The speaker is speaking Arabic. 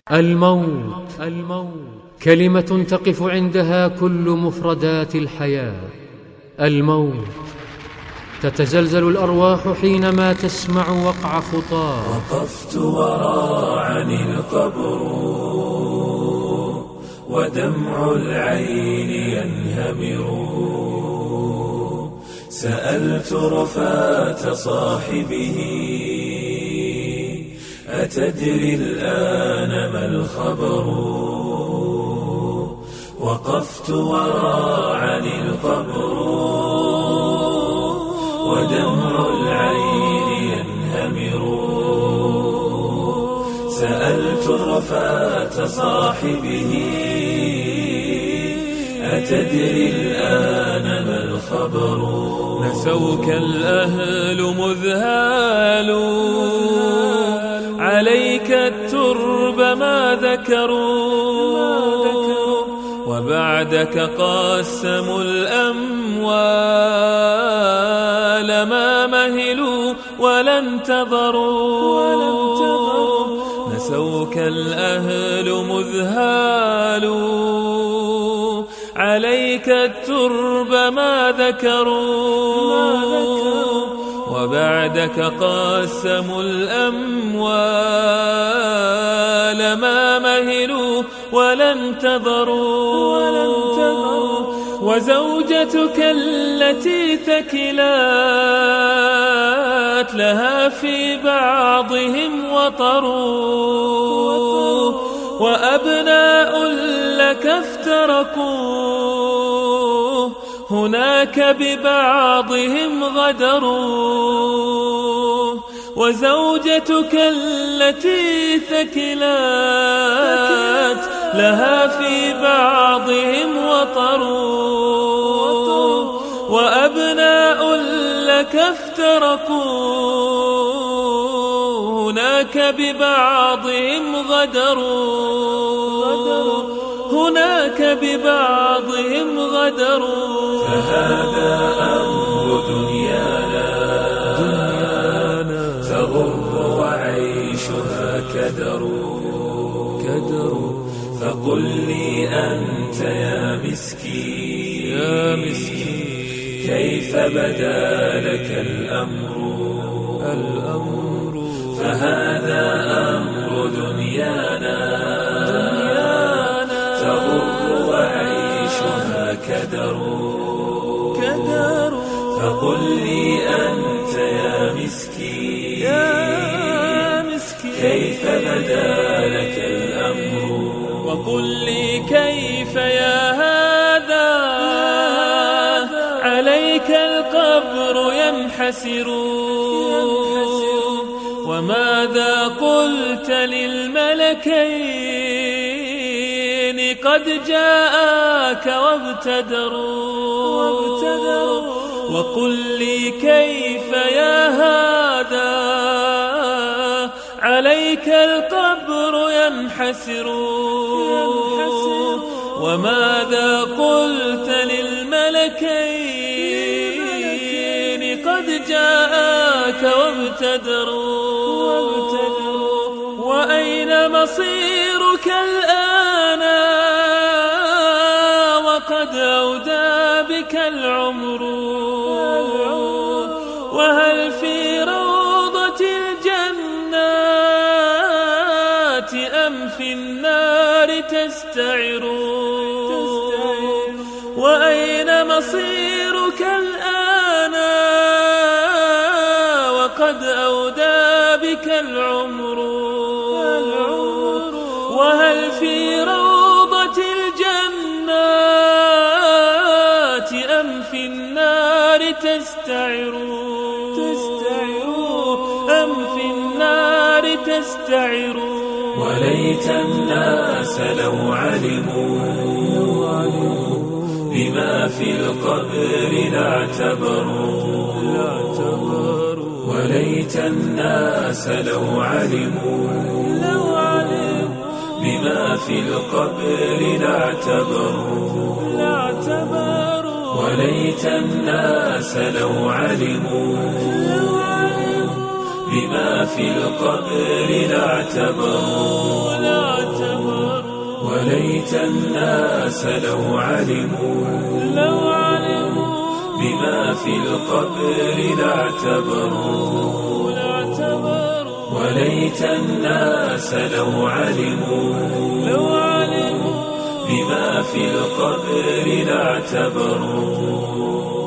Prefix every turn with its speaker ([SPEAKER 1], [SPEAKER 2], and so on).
[SPEAKER 1] الموت كلمة تقف عندها كل مفردات الحياة. الموت تتزلزل الأرواح حينما تسمع وقع خطاه.
[SPEAKER 2] وقفت وراعني القبر ودمع العين ينهمر، سألت رفاة صاحبه أتدري الآن ما الخبر؟ وقفت وراعني القبر ودمع العين ينهمر، سألت رفاة صاحبه أتدري الآن ما الخبر؟
[SPEAKER 3] نسوك الأهل مذهالوا، عليك الترب ما ذكروا، وبعدك قاسموا الأموال ما مهلوا ولا انتظروا. نسوك الأهل مذهالوا، عليك الترب ما ذكروا، وبعدك قاسموا الأموال ما مهلوا ولا انتظروا. وزوجتك التي ثكلات لها في بعضهم وطر، وأبناء لك افترقوا هناك ببعضهم غدروا. وزوجتك التي ثكلات لها في بعضهم وطر، وأبناء لك افترقوا هناك ببعضهم غدروا، هناك ببعضهم غدروا.
[SPEAKER 2] فهذا أمر دنيانا تغر وعيشها كدر. فقل لي أنت يا مسكين كيف بدا لك الأمر؟ فهذا أمر دنيانا تغر وعيشها كدر. فقل لي أنت يا مسكين كيف بدا لك الأمر؟
[SPEAKER 3] وقل لي كيف يا هذا عليك القبر ينحسر، وماذا قلت للملكين قد جاءك وابتدروا؟ وقل لي كيف يا هذا عليك القبر ينحسر، وماذا قلت للملكين قد جاءك وابتدروا؟ وأين مصيرك الآن وقد أودى بك العمر؟ وهل في روضة الجنات أم في النار تستعر؟ وأين مصيرك الآن وقد أودى بك العمر؟ وهل في روضة الجنات أم في النار تستعر؟ أم في النار تستعر؟
[SPEAKER 2] وليت الناس لو علموا بما في القبر لاعتبروا. وليت الناس لو علموا بما في القبر لاعتبروا. وليت الناس لو علموا بما في القبر لاعتبروا. وليت الناس لو علموا بما في القبر لاعتبروا وليت الناس لو علموا بما في القبر لاعتبروا